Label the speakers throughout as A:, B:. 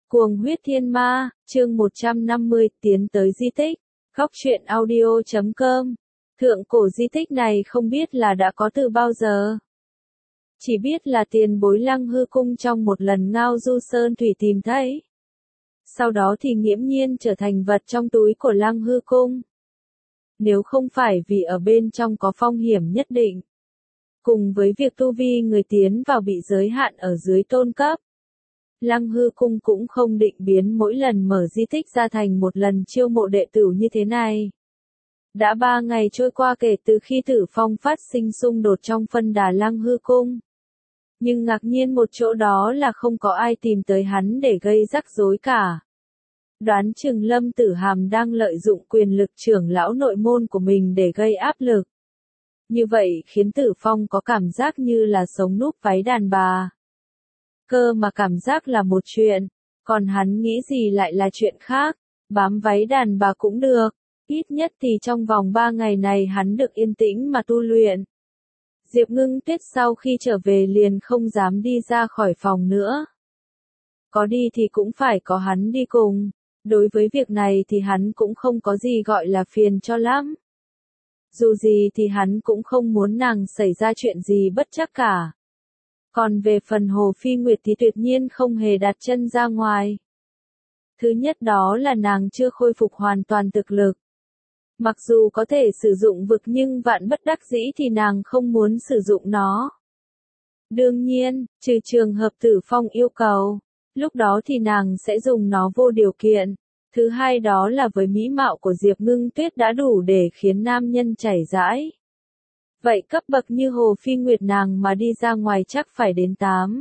A: Cuồng huyết thiên ma, chương 150, tiến tới di tích. Góc truyện audio.com. Thượng cổ di tích này không biết là đã có từ bao giờ. Chỉ biết là tiền bối Lăng Hư Cung trong một lần ngao du sơn thủy tìm thấy. Sau đó thì nghiễm nhiên trở thành vật trong túi của Lăng Hư Cung. Nếu không phải vì ở bên trong có phong hiểm nhất định. Cùng với việc tu vi người tiến vào bị giới hạn ở dưới tôn cấp. Lăng Hư Cung cũng không định biến mỗi lần mở di tích ra thành một lần chiêu mộ đệ tử như thế này. Đã 3 ngày trôi qua kể từ khi Tử Phong phát sinh xung đột trong phân đà Lăng Hư Cung. Nhưng ngạc nhiên một chỗ đó là không có ai tìm tới hắn để gây rắc rối cả. Đoán chừng Lâm Tử Hàm đang lợi dụng quyền lực trưởng lão nội môn của mình để gây áp lực. Như vậy khiến Tử Phong có cảm giác như là sống núp váy đàn bà. Cơ mà cảm giác là một chuyện, còn hắn nghĩ gì lại là chuyện khác, bám váy đàn bà cũng được, ít nhất thì trong vòng 3 ngày này hắn được yên tĩnh mà tu luyện. Diệp Ngưng Tuyết sau khi trở về liền không dám đi ra khỏi phòng nữa. Có đi thì cũng phải có hắn đi cùng, đối với việc này thì hắn cũng không có gì gọi là phiền cho lắm. Dù gì thì hắn cũng không muốn nàng xảy ra chuyện gì bất trắc cả. Còn về phần Hồ Phi Nguyệt thì tuyệt nhiên không hề đặt chân ra ngoài. Thứ nhất đó là nàng chưa khôi phục hoàn toàn thực lực. Mặc dù có thể sử dụng vực nhưng vạn bất đắc dĩ thì nàng không muốn sử dụng nó. Đương nhiên, trừ trường hợp Tử Phong yêu cầu, lúc đó thì nàng sẽ dùng nó vô điều kiện. Thứ hai đó là với mỹ mạo của Diệp Ngưng Tuyết đã đủ để khiến nam nhân chảy rãi. Vậy cấp bậc như Hồ Phi Nguyệt nàng mà đi ra ngoài chắc phải đến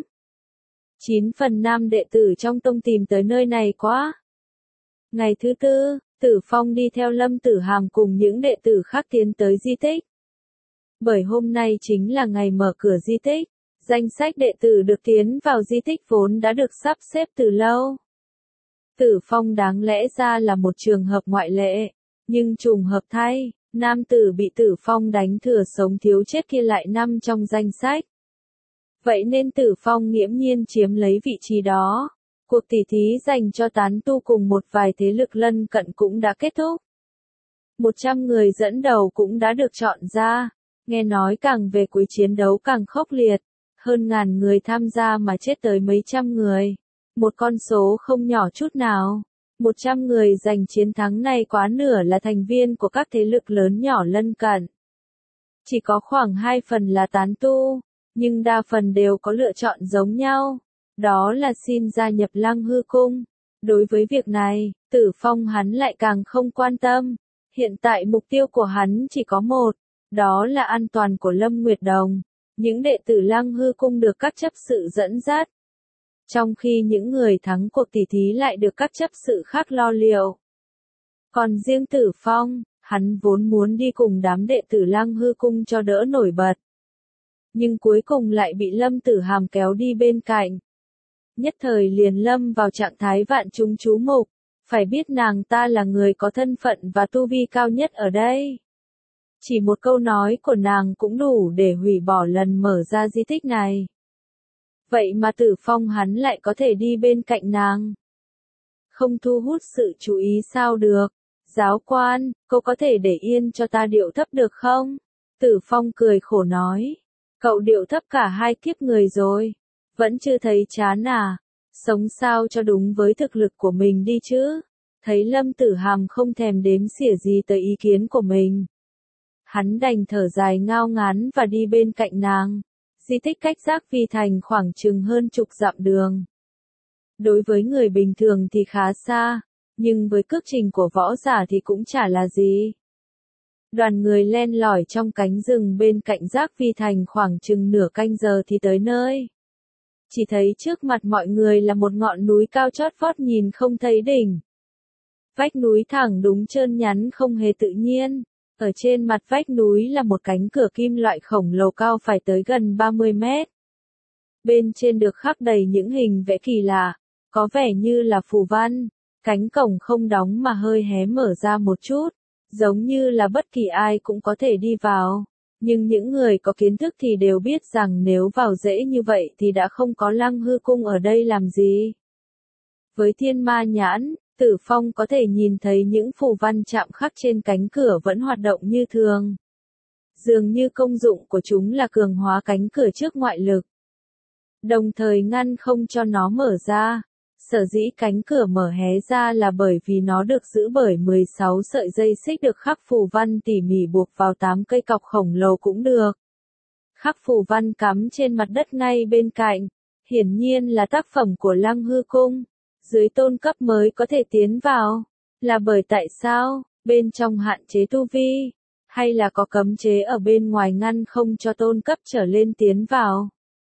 A: 9 phần nam đệ tử trong tông tìm tới nơi này quá. Ngày thứ tư, Tử Phong đi theo Lâm Tử Hàm cùng những đệ tử khác tiến tới di tích. Bởi hôm nay chính là ngày mở cửa di tích, danh sách đệ tử được tiến vào di tích vốn đã được sắp xếp từ lâu. Tử Phong đáng lẽ ra là một trường hợp ngoại lệ, nhưng trùng hợp thay. Nam tử bị Tử Phong đánh thừa sống thiếu chết kia lại nằm trong danh sách. Vậy nên Tử Phong nghiễm nhiên chiếm lấy vị trí đó. Cuộc tỉ thí dành cho tán tu cùng một vài thế lực lân cận cũng đã kết thúc. 100 người dẫn đầu cũng đã được chọn ra. Nghe nói càng về cuối chiến đấu càng khốc liệt. Hơn ngàn người tham gia mà chết tới mấy trăm người. Một con số không nhỏ chút nào. 100 người giành chiến thắng này quá nửa là thành viên của các thế lực lớn nhỏ lân cận. Chỉ có khoảng 2 phần là tán tu, nhưng đa phần đều có lựa chọn giống nhau. Đó là xin gia nhập Lăng Hư Cung. Đối với việc này, Tử Phong hắn lại càng không quan tâm. Hiện tại mục tiêu của hắn chỉ có một, đó là an toàn của Lâm Nguyệt Đồng. Những đệ tử Lăng Hư Cung được các chấp sự dẫn dắt. Trong khi những người thắng cuộc tỉ thí lại được các chấp sự khác lo liệu. Còn riêng Tử Phong, hắn vốn muốn đi cùng đám đệ tử Lăng Hư Cung cho đỡ nổi bật. Nhưng cuối cùng lại bị Lâm Tử Hàm kéo đi bên cạnh. Nhất thời liền lâm vào trạng thái vạn chúng chú mục, phải biết nàng ta là người có thân phận và tu vi cao nhất ở đây. Chỉ một câu nói của nàng cũng đủ để hủy bỏ lần mở ra di tích này. Vậy mà Tử Phong hắn lại có thể đi bên cạnh nàng. Không thu hút sự chú ý sao được. Giáo quan, cô có thể để yên cho ta điệu thấp được không? Tử Phong cười khổ nói. Cậu điệu thấp cả 2 kiếp người rồi. Vẫn chưa thấy chán à? Sống sao cho đúng với thực lực của mình đi chứ? Thấy Lâm Tử Hàm không thèm đếm xỉa gì tới ý kiến của mình. Hắn đành thở dài ngao ngán và đi bên cạnh nàng. Di tích cách Giác Phi Thành khoảng chừng hơn chục dặm đường. Đối với người bình thường thì khá xa, nhưng với cước trình của võ giả thì cũng chả là gì. Đoàn người len lỏi trong cánh rừng bên cạnh Giác Phi Thành khoảng chừng nửa canh giờ thì tới nơi. Chỉ thấy trước mặt mọi người là một ngọn núi cao chót vót nhìn không thấy đỉnh. Vách núi thẳng đúng trơn nhắn không hề tự nhiên. Ở trên mặt vách núi là một cánh cửa kim loại khổng lồ cao phải tới gần 30 mét. Bên trên được khắc đầy những hình vẽ kỳ lạ, có vẻ như là phù văn. Cánh cổng không đóng mà hơi hé mở ra một chút, giống như là bất kỳ ai cũng có thể đi vào. Nhưng những người có kiến thức thì đều biết rằng nếu vào dễ như vậy thì đã không có Lăng Hư Cung ở đây làm gì. Với thiên ma nhãn, Tử Phong có thể nhìn thấy những phù văn chạm khắc trên cánh cửa vẫn hoạt động như thường. Dường như công dụng của chúng là cường hóa cánh cửa trước ngoại lực, đồng thời ngăn không cho nó mở ra. Sở dĩ cánh cửa mở hé ra là bởi vì nó được giữ bởi 16 sợi dây xích được khắc phù văn tỉ mỉ buộc vào 8 cây cọc khổng lồ cũng được. Khắc phù văn cắm trên mặt đất ngay bên cạnh, hiển nhiên là tác phẩm của Lăng Hư Cung. Dưới tôn cấp mới có thể tiến vào, là bởi tại sao, bên trong hạn chế tu vi, hay là có cấm chế ở bên ngoài ngăn không cho tôn cấp trở lên tiến vào.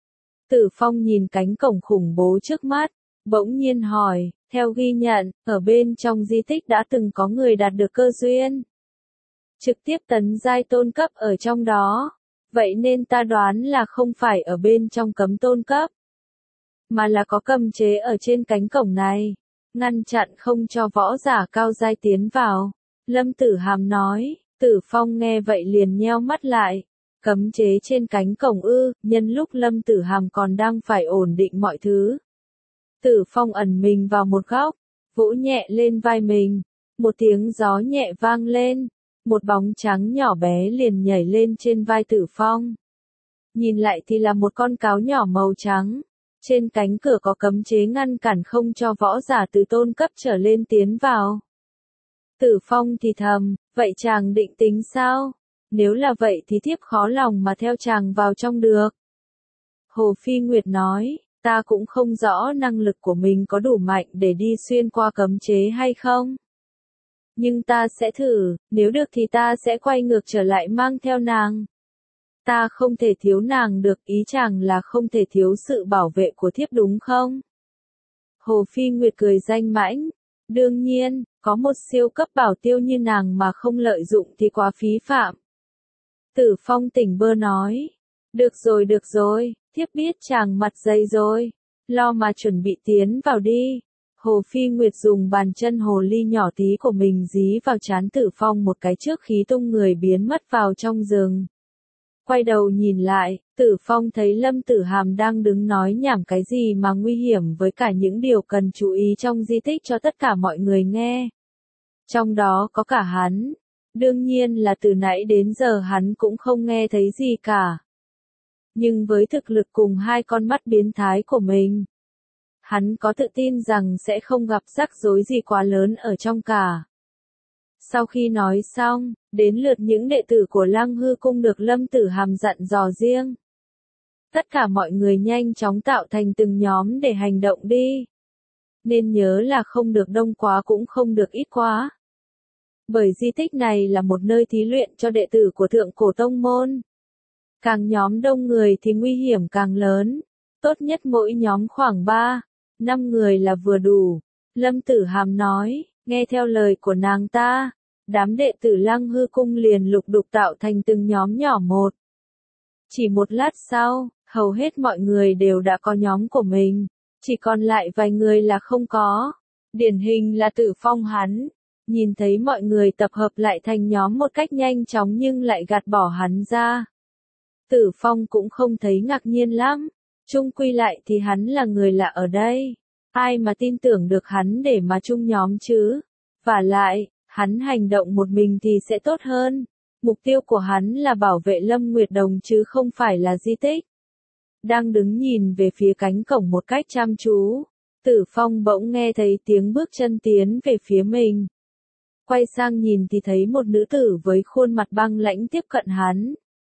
A: Tử Phong nhìn cánh cổng khủng bố trước mắt, bỗng nhiên hỏi, theo ghi nhận, ở bên trong di tích đã từng có người đạt được cơ duyên. Trực tiếp tấn giai tôn cấp ở trong đó, vậy nên ta đoán là không phải ở bên trong cấm tôn cấp, mà là có cấm chế ở trên cánh cổng này, ngăn chặn không cho võ giả cao giai tiến vào. Lâm Tử Hàm nói, Tử Phong nghe vậy liền nheo mắt lại. Cấm chế trên cánh cổng ư? Nhân lúc Lâm Tử Hàm còn đang phải ổn định mọi thứ, Tử Phong ẩn mình vào một góc, vỗ nhẹ lên vai mình, một tiếng gió nhẹ vang lên, một bóng trắng nhỏ bé liền nhảy lên trên vai Tử Phong. Nhìn lại thì là một con cáo nhỏ màu trắng, trên cánh cửa có cấm chế ngăn cản không cho võ giả từ tôn cấp trở lên tiến vào. Tử Phong thì thầm, vậy chàng định tính sao? Nếu là vậy thì thiếp khó lòng mà theo chàng vào trong được. Hồ Phi Nguyệt nói, ta cũng không rõ năng lực của mình có đủ mạnh để đi xuyên qua cấm chế hay không. Nhưng ta sẽ thử, nếu được thì ta sẽ quay ngược trở lại mang theo nàng. Ta không thể thiếu nàng được, ý chàng là không thể thiếu sự bảo vệ của thiếp đúng không? Hồ Phi Nguyệt cười danh mãnh, đương nhiên, có một siêu cấp bảo tiêu như nàng mà không lợi dụng thì quá phí phạm. Tử Phong tỉnh bơ nói, được rồi, thiếp biết chàng mặt dày rồi, lo mà chuẩn bị tiến vào đi. Hồ Phi Nguyệt dùng bàn chân hồ ly nhỏ tí của mình dí vào trán Tử Phong một cái trước khí tung người biến mất vào trong rừng. Quay đầu nhìn lại, Tử Phong thấy Lâm Tử Hàm đang đứng nói nhảm cái gì mà nguy hiểm với cả những điều cần chú ý trong di tích cho tất cả mọi người nghe. Trong đó có cả hắn. Đương nhiên là từ nãy đến giờ hắn cũng không nghe thấy gì cả. Nhưng với thực lực cùng hai con mắt biến thái của mình, hắn có tự tin rằng sẽ không gặp rắc rối gì quá lớn ở trong cả. Sau khi nói xong, đến lượt những đệ tử của Lăng Hư Cung được Lâm Tử Hàm dặn dò riêng. Tất cả mọi người nhanh chóng tạo thành từng nhóm để hành động đi. Nên nhớ là không được đông quá cũng không được ít quá. Bởi di tích này là một nơi thí luyện cho đệ tử của Thượng Cổ Tông Môn. Càng nhóm đông người thì nguy hiểm càng lớn. Tốt nhất mỗi nhóm khoảng 3, 5 người là vừa đủ. Lâm Tử Hàm nói, nghe theo lời của nàng ta, đám đệ tử Lăng Hư Cung liền lục đục tạo thành từng nhóm nhỏ một. Chỉ một lát sau, hầu hết mọi người đều đã có nhóm của mình, chỉ còn lại vài người là không có. Điển hình là Tử Phong hắn. Nhìn thấy mọi người tập hợp lại thành nhóm một cách nhanh chóng nhưng lại gạt bỏ hắn ra. Tử Phong cũng không thấy ngạc nhiên lắm. Chung quy lại thì hắn là người lạ ở đây. Ai mà tin tưởng được hắn để mà chung nhóm chứ? Vả lại, hắn hành động một mình thì sẽ tốt hơn. Mục tiêu của hắn là bảo vệ Lâm Nguyệt Đồng chứ không phải là di tích. Đang đứng nhìn về phía cánh cổng một cách chăm chú, Tử Phong bỗng nghe thấy tiếng bước chân tiến về phía mình. Quay sang nhìn thì thấy một nữ tử với khuôn mặt băng lãnh tiếp cận hắn.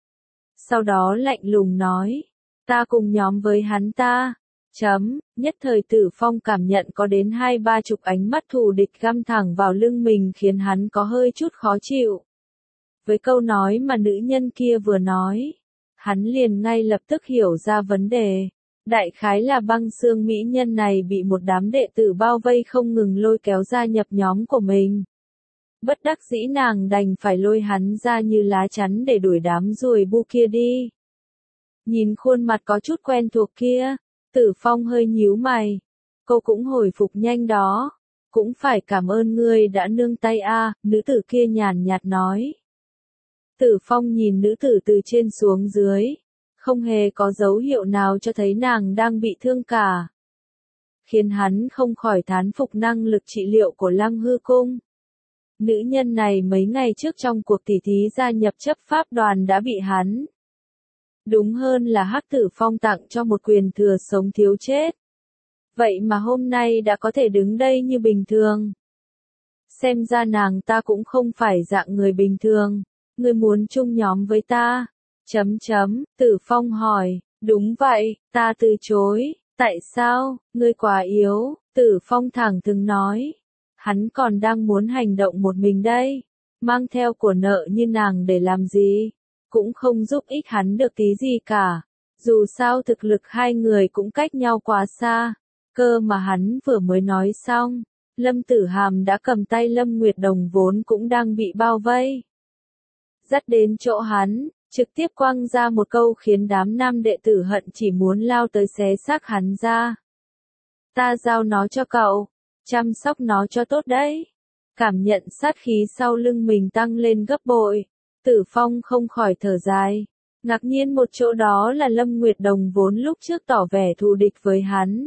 A: Sau đó lạnh lùng nói, ta cùng nhóm với hắn ta. Nhất thời Tử Phong cảm nhận có đến 2-30 ánh mắt thù địch găm thẳng vào lưng mình khiến hắn có hơi chút khó chịu. Với câu nói mà nữ nhân kia vừa nói, hắn liền ngay lập tức hiểu ra vấn đề. Đại khái là Băng Xương mỹ nhân này bị một đám đệ tử bao vây không ngừng lôi kéo gia nhập nhóm của mình. Bất đắc dĩ nàng đành phải lôi hắn ra như lá chắn để đuổi đám ruồi bu kia đi. Nhìn khuôn mặt có chút quen thuộc kia, Tử Phong hơi nhíu mày. Cô cũng hồi phục nhanh đó. Cũng phải cảm ơn ngươi đã nương tay a, nữ tử kia nhàn nhạt nói. Tử Phong nhìn nữ tử từ trên xuống dưới. Không hề có dấu hiệu nào cho thấy nàng đang bị thương cả. khiến hắn không khỏi thán phục năng lực trị liệu của Lăng Hư Cung. Nữ nhân này mấy ngày trước trong cuộc tỉ thí gia nhập chấp pháp đoàn đã bị hắn. Đúng hơn là Hắc Tử Phong tặng cho một quyền thừa sống thiếu chết. Vậy mà hôm nay đã có thể đứng đây như bình thường. Xem ra nàng ta cũng không phải dạng người bình thường. Ngươi muốn chung nhóm với ta? Tử Phong hỏi. Đúng vậy, ta từ chối. Tại sao? Ngươi quá yếu, Tử Phong thẳng thừng nói. Hắn còn đang muốn hành động một mình đây. Mang theo của nợ như nàng để làm gì? Cũng không giúp ích hắn được tí gì cả. Dù sao thực lực hai người cũng cách nhau quá xa. Cơ mà hắn vừa mới nói xong, Lâm Tử Hàm đã cầm tay Lâm Nguyệt Đồng vốn cũng đang bị bao vây. Dắt đến chỗ hắn, trực tiếp quăng ra một câu khiến đám nam đệ tử hận chỉ muốn lao tới xé xác hắn ra. Ta giao nó cho cậu, chăm sóc nó cho tốt đấy. Cảm nhận sát khí sau lưng mình tăng lên gấp bội, Tử Phong không khỏi thở dài. Ngạc nhiên một chỗ đó là Lâm Nguyệt Đồng vốn lúc trước tỏ vẻ thù địch với hắn.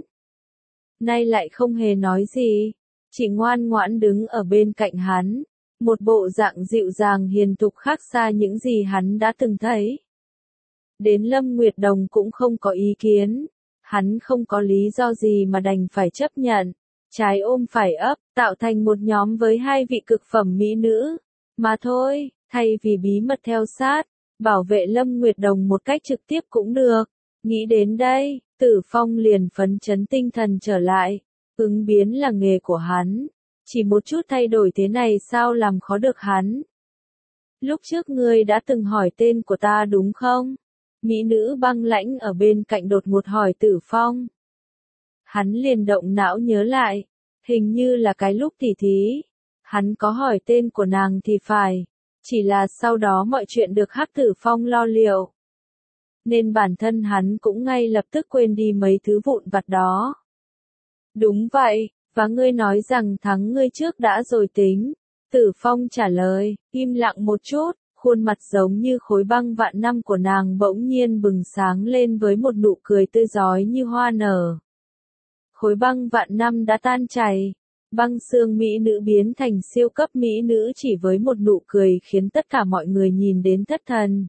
A: Nay lại không hề nói gì, chỉ ngoan ngoãn đứng ở bên cạnh hắn, một bộ dạng dịu dàng hiền thục khác xa những gì hắn đã từng thấy. Đến Lâm Nguyệt Đồng cũng không có ý kiến, hắn không có lý do gì mà đành phải chấp nhận, trái ôm phải ấp, tạo thành một nhóm với hai vị cực phẩm mỹ nữ, mà thôi, thay vì bí mật theo sát, bảo vệ Lâm Nguyệt Đồng một cách trực tiếp cũng được. Nghĩ đến đây, Tử Phong liền phấn chấn tinh thần trở lại, ứng biến là nghề của hắn, chỉ một chút thay đổi thế này sao làm khó được hắn. Lúc trước ngươi đã từng hỏi tên của ta đúng không? Mỹ nữ băng lãnh ở bên cạnh đột ngột hỏi Tử Phong. Hắn liền động não nhớ lại, hình như là cái lúc tỉ thí, hắn có hỏi tên của nàng thì phải, chỉ là sau đó mọi chuyện được Hắc Tử Phong lo liệu. Nên bản thân hắn cũng ngay lập tức quên đi mấy thứ vụn vặt đó. Đúng vậy, và ngươi nói rằng thắng ngươi trước đã rồi tính. Tử Phong trả lời, im lặng một chút, khuôn mặt giống như khối băng vạn năm của nàng bỗng nhiên bừng sáng lên với một nụ cười tươi rói như hoa nở. Khối băng vạn năm đã tan chảy, băng xương mỹ nữ biến thành siêu cấp mỹ nữ chỉ với một nụ cười khiến tất cả mọi người nhìn đến thất thần.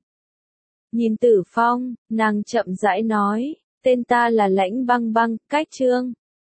A: Nhìn Tử Phong, nàng chậm rãi nói, tên ta là Lãnh Băng Băng, cách chương.